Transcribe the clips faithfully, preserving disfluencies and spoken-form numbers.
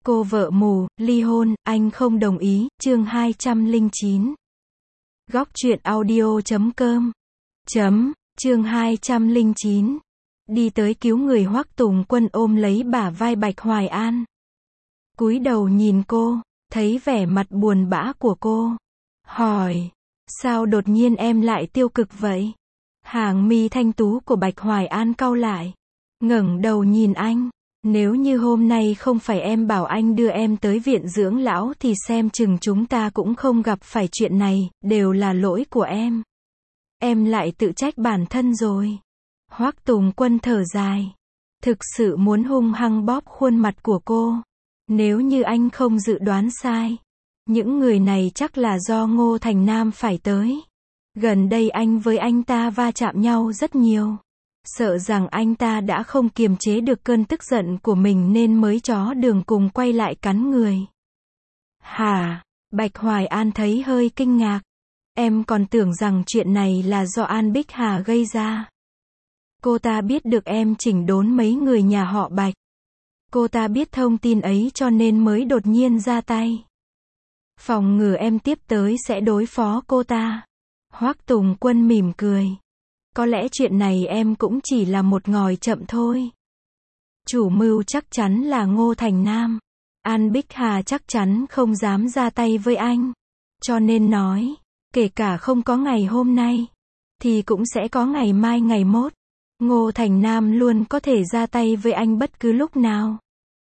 Cô vợ mù, ly hôn, anh không đồng ý, chương hai trăm lẻ chín. Góc truyện audio chấm com. Chấm, chương hai trăm lẻ chín. Đi tới cứu người. Hoắc Tùng Quân ôm lấy bả vai Bạch Hoài An. Cúi đầu nhìn cô, thấy vẻ mặt buồn bã của cô. Hỏi, sao đột nhiên em lại tiêu cực vậy? Hàng mi thanh tú của Bạch Hoài An cau lại. Ngẩng đầu nhìn anh. Nếu như hôm nay không phải em bảo anh đưa em tới viện dưỡng lão thì xem chừng chúng ta cũng không gặp phải chuyện này, đều là lỗi của em. Em lại tự trách bản thân rồi. Hoắc Tùng Quân thở dài. Thực sự muốn hung hăng bóp khuôn mặt của cô. Nếu như anh không dự đoán sai, những người này chắc là do Ngô Thành Nam phải tới. Gần đây anh với anh ta va chạm nhau rất nhiều. Sợ rằng anh ta đã không kiềm chế được cơn tức giận của mình nên mới chó đường cùng quay lại cắn người. Hả? Bạch Hoài An thấy hơi kinh ngạc. Em còn tưởng rằng chuyện này là do An Bích Hà gây ra. Cô ta biết được em chỉnh đốn mấy người nhà họ Bạch. Cô ta biết thông tin ấy cho nên mới đột nhiên ra tay. Phòng ngừa em tiếp tới sẽ đối phó cô ta. Hoắc Tùng Quân mỉm cười. Có lẽ chuyện này em cũng chỉ là một ngòi chậm thôi. Chủ mưu chắc chắn là Ngô Thành Nam. An Bích Hà chắc chắn không dám ra tay với anh. Cho nên nói, kể cả không có ngày hôm nay, thì cũng sẽ có ngày mai ngày mốt. Ngô Thành Nam luôn có thể ra tay với anh bất cứ lúc nào.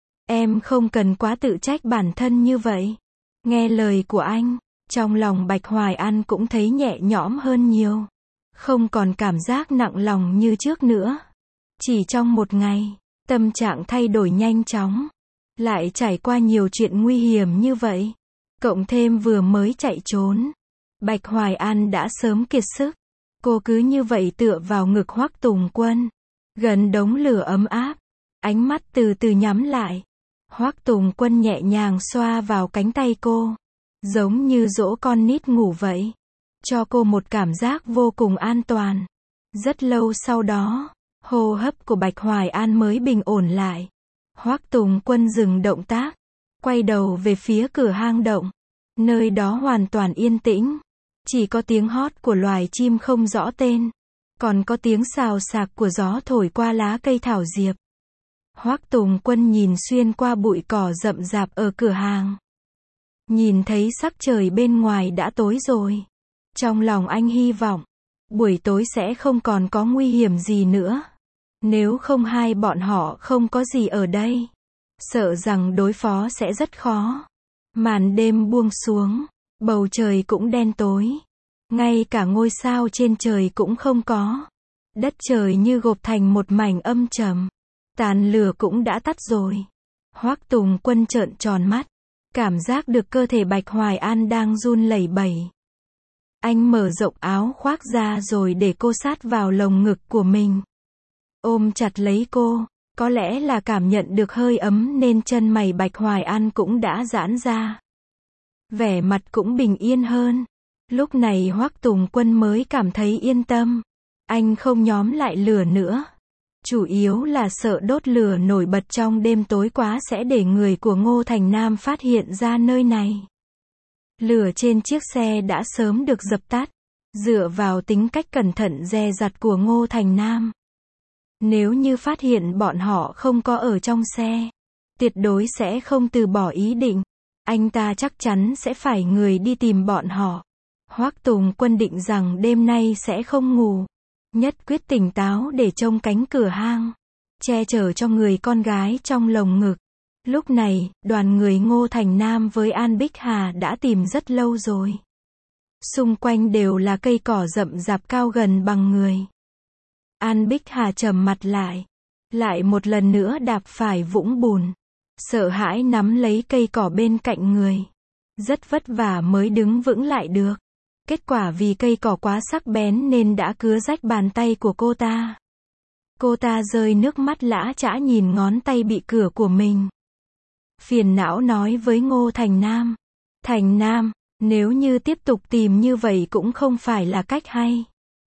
Em không cần quá tự trách bản thân như vậy. Nghe lời của anh, trong lòng Bạch Hoài An cũng thấy nhẹ nhõm hơn nhiều. Không còn cảm giác nặng lòng như trước nữa. Chỉ trong một ngày, tâm trạng thay đổi nhanh chóng. Lại trải qua nhiều chuyện nguy hiểm như vậy. Cộng thêm vừa mới chạy trốn. Bạch Hoài An đã sớm kiệt sức. Cô cứ như vậy tựa vào ngực Hoắc Tùng Quân. Gần đống lửa ấm áp. Ánh mắt từ từ nhắm lại. Hoắc Tùng Quân nhẹ nhàng xoa vào cánh tay cô. Giống như dỗ con nít ngủ vậy. Cho cô một cảm giác vô cùng an toàn. Rất lâu sau đó, hô hấp của Bạch Hoài An mới bình ổn lại. Hoắc Tùng Quân dừng động tác, quay đầu về phía cửa hang động. Nơi đó hoàn toàn yên tĩnh. Chỉ có tiếng hót của loài chim không rõ tên. Còn có tiếng xào xạc của gió thổi qua lá cây thảo diệp. Hoắc Tùng Quân nhìn xuyên qua bụi cỏ rậm rạp ở cửa hang. Nhìn thấy sắc trời bên ngoài đã tối rồi. Trong lòng anh hy vọng, buổi tối sẽ không còn có nguy hiểm gì nữa. Nếu không hai bọn họ không có gì ở đây, sợ rằng đối phó sẽ rất khó. Màn đêm buông xuống, bầu trời cũng đen tối. Ngay cả ngôi sao trên trời cũng không có. Đất trời như gộp thành một mảnh âm trầm. Tàn lửa cũng đã tắt rồi. Hoắc Tùng Quân trợn tròn mắt, cảm giác được cơ thể Bạch Hoài An đang run lẩy bẩy. Anh mở rộng áo khoác ra rồi để cô sát vào lồng ngực của mình. Ôm chặt lấy cô, có lẽ là cảm nhận được hơi ấm nên chân mày Bạch Hoài An cũng đã giãn ra. Vẻ mặt cũng bình yên hơn. Lúc này Hoắc Tùng Quân mới cảm thấy yên tâm. Anh không nhóm lại lửa nữa. Chủ yếu là sợ đốt lửa nổi bật trong đêm tối quá sẽ để người của Ngô Thành Nam phát hiện ra nơi này. Lửa trên chiếc xe đã sớm được dập tắt. Dựa vào tính cách cẩn thận dè dặt của Ngô Thành Nam, nếu như phát hiện bọn họ không có ở trong xe, tuyệt đối sẽ không từ bỏ ý định. Anh ta chắc chắn sẽ phải người đi tìm bọn họ. Hoắc Tùng Quân định rằng đêm nay sẽ không ngủ. Nhất quyết tỉnh táo để trông cánh cửa hang. Che chở cho người con gái trong lồng ngực. Lúc này, đoàn người Ngô Thành Nam với An Bích Hà đã tìm rất lâu rồi. Xung quanh đều là cây cỏ rậm rạp cao gần bằng người. An Bích Hà trầm mặt lại. Lại một lần nữa đạp phải vũng bùn. Sợ hãi nắm lấy cây cỏ bên cạnh người. Rất vất vả mới đứng vững lại được. Kết quả vì cây cỏ quá sắc bén nên đã cứa rách bàn tay của cô ta. Cô ta rơi nước mắt lã chã nhìn ngón tay bị cưa của mình. Phiền não nói với Ngô Thành Nam. Thành Nam, nếu như tiếp tục tìm như vậy cũng không phải là cách hay.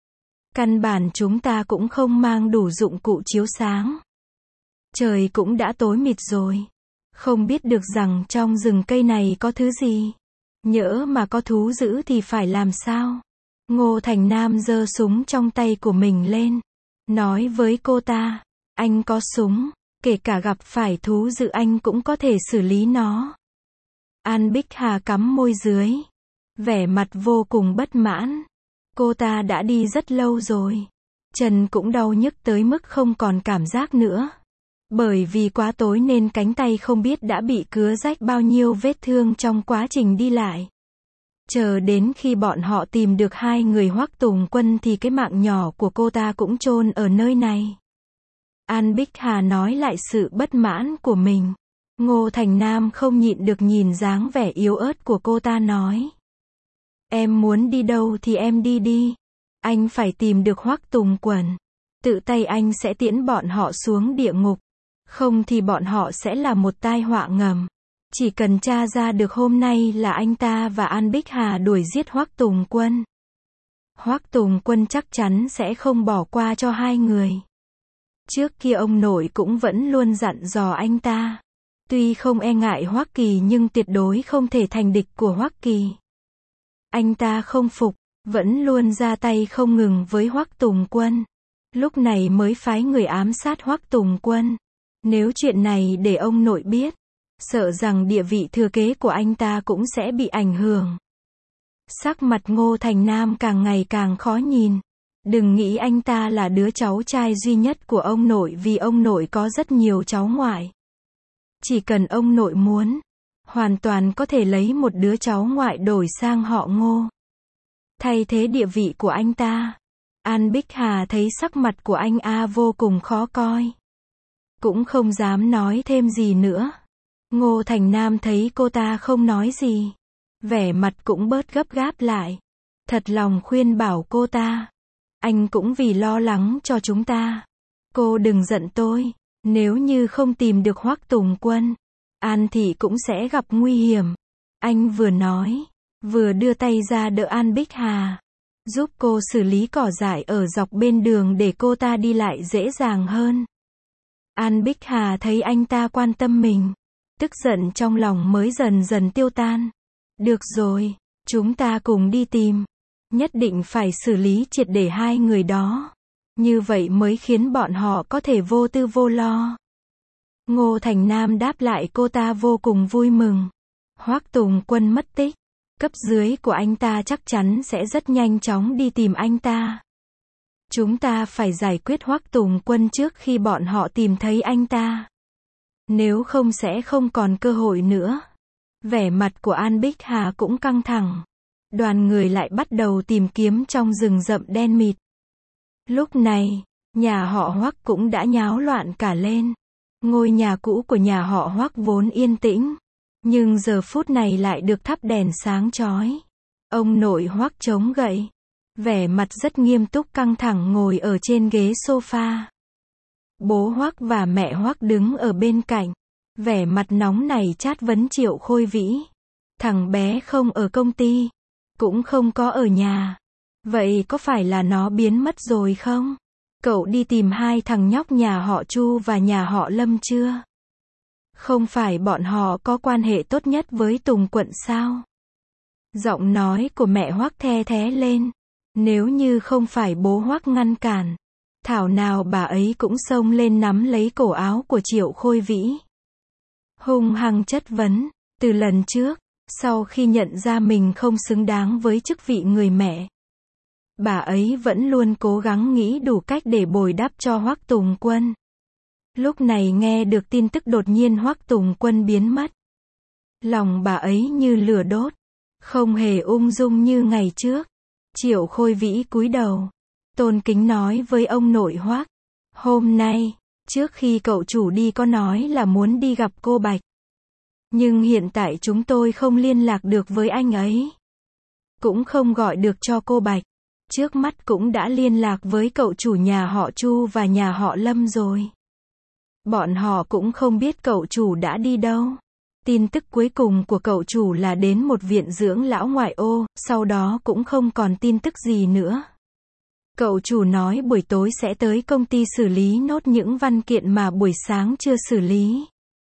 Căn bản chúng ta cũng không mang đủ dụng cụ chiếu sáng. Trời cũng đã tối mịt rồi. Không biết được rằng trong rừng cây này có thứ gì. Nhỡ mà có thú dữ thì phải làm sao? Ngô Thành Nam giơ súng trong tay của mình lên. Nói với cô ta, anh có súng, kể cả gặp phải thú dữ anh cũng có thể xử lý nó. An Bích Hà cắm môi dưới, vẻ mặt vô cùng bất mãn. Cô ta đã đi rất lâu rồi. Chân cũng đau nhức tới mức không còn cảm giác nữa. Bởi vì quá tối nên cánh tay không biết đã bị cứa rách bao nhiêu vết thương trong quá trình đi lại. Chờ đến khi bọn họ tìm được hai người Hoắc Tùng Quân thì cái mạng nhỏ của cô ta cũng chôn ở nơi này. An Bích Hà nói lại sự bất mãn của mình. Ngô Thành Nam không nhịn được nhìn dáng vẻ yếu ớt của cô ta nói. Em muốn đi đâu thì em đi đi. Anh phải tìm được Hoắc Tùng Quân. Tự tay anh sẽ tiễn bọn họ xuống địa ngục. Không thì bọn họ sẽ là một tai họa ngầm. Chỉ cần tra ra được hôm nay là anh ta và An Bích Hà đuổi giết Hoắc Tùng Quân. Hoắc Tùng Quân chắc chắn sẽ không bỏ qua cho hai người. Trước kia ông nội cũng vẫn luôn dặn dò anh ta. Tuy không e ngại Hoắc Kỳ nhưng tuyệt đối không thể thành địch của Hoắc Kỳ. Anh ta không phục, vẫn luôn ra tay không ngừng với Hoắc Tùng Quân. Lúc này mới phái người ám sát Hoắc Tùng Quân. Nếu chuyện này để ông nội biết, sợ rằng địa vị thừa kế của anh ta cũng sẽ bị ảnh hưởng. Sắc mặt Ngô Thành Nam càng ngày càng khó nhìn. Đừng nghĩ anh ta là đứa cháu trai duy nhất của ông nội vì ông nội có rất nhiều cháu ngoại. Chỉ cần ông nội muốn, hoàn toàn có thể lấy một đứa cháu ngoại đổi sang họ Ngô. Thay thế địa vị của anh ta. An Bích Hà thấy sắc mặt của anh A vô cùng khó coi. Cũng không dám nói thêm gì nữa. Ngô Thành Nam thấy cô ta không nói gì. Vẻ mặt cũng bớt gấp gáp lại. Thật lòng khuyên bảo cô ta. Anh cũng vì lo lắng cho chúng ta. Cô đừng giận tôi. Nếu như không tìm được Hoắc Tùng Quân, An Thị cũng sẽ gặp nguy hiểm. Anh vừa nói, vừa đưa tay ra đỡ An Bích Hà. Giúp cô xử lý cỏ dại ở dọc bên đường để cô ta đi lại dễ dàng hơn. An Bích Hà thấy anh ta quan tâm mình. Tức giận trong lòng mới dần dần tiêu tan. Được rồi, chúng ta cùng đi tìm. Nhất định phải xử lý triệt để hai người đó. Như vậy mới khiến bọn họ có thể vô tư vô lo. Ngô Thành Nam đáp lại cô ta vô cùng vui mừng. Hoắc Tùng Quân mất tích. Cấp dưới của anh ta chắc chắn sẽ rất nhanh chóng đi tìm anh ta. Chúng ta phải giải quyết Hoắc Tùng Quân trước khi bọn họ tìm thấy anh ta. Nếu không sẽ không còn cơ hội nữa. Vẻ mặt của An Bích Hà cũng căng thẳng. Đoàn người lại bắt đầu tìm kiếm trong rừng rậm đen mịt. Lúc này, nhà họ Hoắc cũng đã nháo loạn cả lên. Ngôi nhà cũ của nhà họ Hoắc vốn yên tĩnh, nhưng giờ phút này lại được thắp đèn sáng chói. Ông nội Hoắc chống gậy, vẻ mặt rất nghiêm túc căng thẳng ngồi ở trên ghế sofa. Bố Hoắc và mẹ Hoắc đứng ở bên cạnh, vẻ mặt nóng nảy chát vấn Triệu Khôi Vĩ. Thằng bé không ở công ty, cũng không có ở nhà. Vậy có phải là nó biến mất rồi không? Cậu đi tìm hai thằng nhóc nhà họ Chu và nhà họ Lâm chưa? Không phải bọn họ có quan hệ tốt nhất với Tùng Quận sao? Giọng nói của mẹ Hoắc the thé lên. Nếu như không phải bố Hoắc ngăn cản, thảo nào bà ấy cũng xông lên nắm lấy cổ áo của Triệu Khôi Vĩ. Hung hăng chất vấn. Từ lần trước, sau khi nhận ra mình không xứng đáng với chức vị người mẹ, bà ấy vẫn luôn cố gắng nghĩ đủ cách để bồi đắp cho Hoắc Tùng Quân. Lúc này nghe được tin tức đột nhiên Hoắc Tùng Quân biến mất. Lòng bà ấy như lửa đốt, không hề ung dung như ngày trước. Triệu Khôi Vĩ cúi đầu, tôn kính nói với ông nội Hoắc. Hôm nay, trước khi cậu chủ đi có nói là muốn đi gặp cô Bạch. Nhưng hiện tại chúng tôi không liên lạc được với anh ấy. Cũng không gọi được cho cô Bạch. Trước mắt cũng đã liên lạc với cậu chủ nhà họ Chu và nhà họ Lâm rồi. Bọn họ cũng không biết cậu chủ đã đi đâu. Tin tức cuối cùng của cậu chủ là đến một viện dưỡng lão ngoại ô, sau đó cũng không còn tin tức gì nữa. Cậu chủ nói buổi tối sẽ tới công ty xử lý nốt những văn kiện mà buổi sáng chưa xử lý.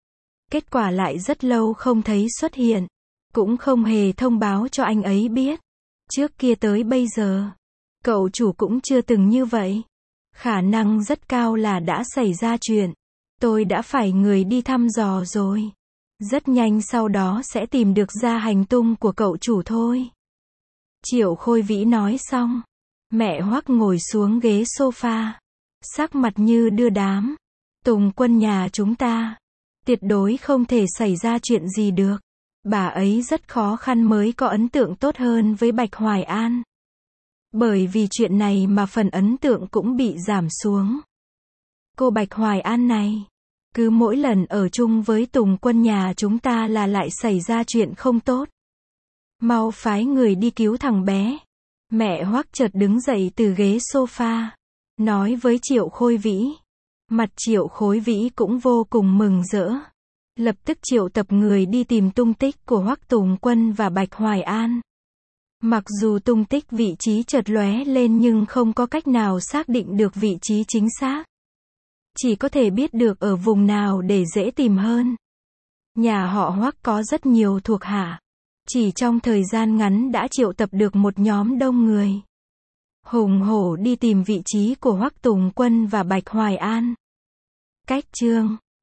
Kết quả lại rất lâu không thấy xuất hiện. Cũng không hề thông báo cho anh ấy biết. Trước kia tới bây giờ, cậu chủ cũng chưa từng như vậy. Khả năng rất cao là đã xảy ra chuyện. Tôi đã phải người đi thăm dò rồi. Rất nhanh sau đó sẽ tìm được ra hành tung của cậu chủ thôi. Triệu Khôi Vĩ nói xong. Mẹ Hoắc ngồi xuống ghế sofa. Sắc mặt như đưa đám. Tùng Quân nhà chúng ta. Tuyệt đối không thể xảy ra chuyện gì được. Bà ấy rất khó khăn mới có ấn tượng tốt hơn với Bạch Hoài An. Bởi vì chuyện này mà phần ấn tượng cũng bị giảm xuống. Cô Bạch Hoài An này, cứ mỗi lần ở chung với Tùng Quân nhà chúng ta là lại xảy ra chuyện không tốt. Mau phái người đi cứu thằng bé. Mẹ Hoắc chợt đứng dậy từ ghế sofa, nói với Triệu Khôi Vĩ. Mặt Triệu Khôi Vĩ cũng vô cùng mừng rỡ. Lập tức triệu tập người đi tìm tung tích của Hoắc Tùng Quân và Bạch Hoài An. Mặc dù tung tích vị trí chợt lóe lên nhưng không có cách nào xác định được vị trí chính xác. Chỉ có thể biết được ở vùng nào để dễ tìm hơn. Nhà họ Hoắc có rất nhiều thuộc hạ. Chỉ trong thời gian ngắn đã triệu tập được một nhóm đông người. Hùng hổ đi tìm vị trí của Hoắc Tùng Quân và Bạch Hoài An. Cách chương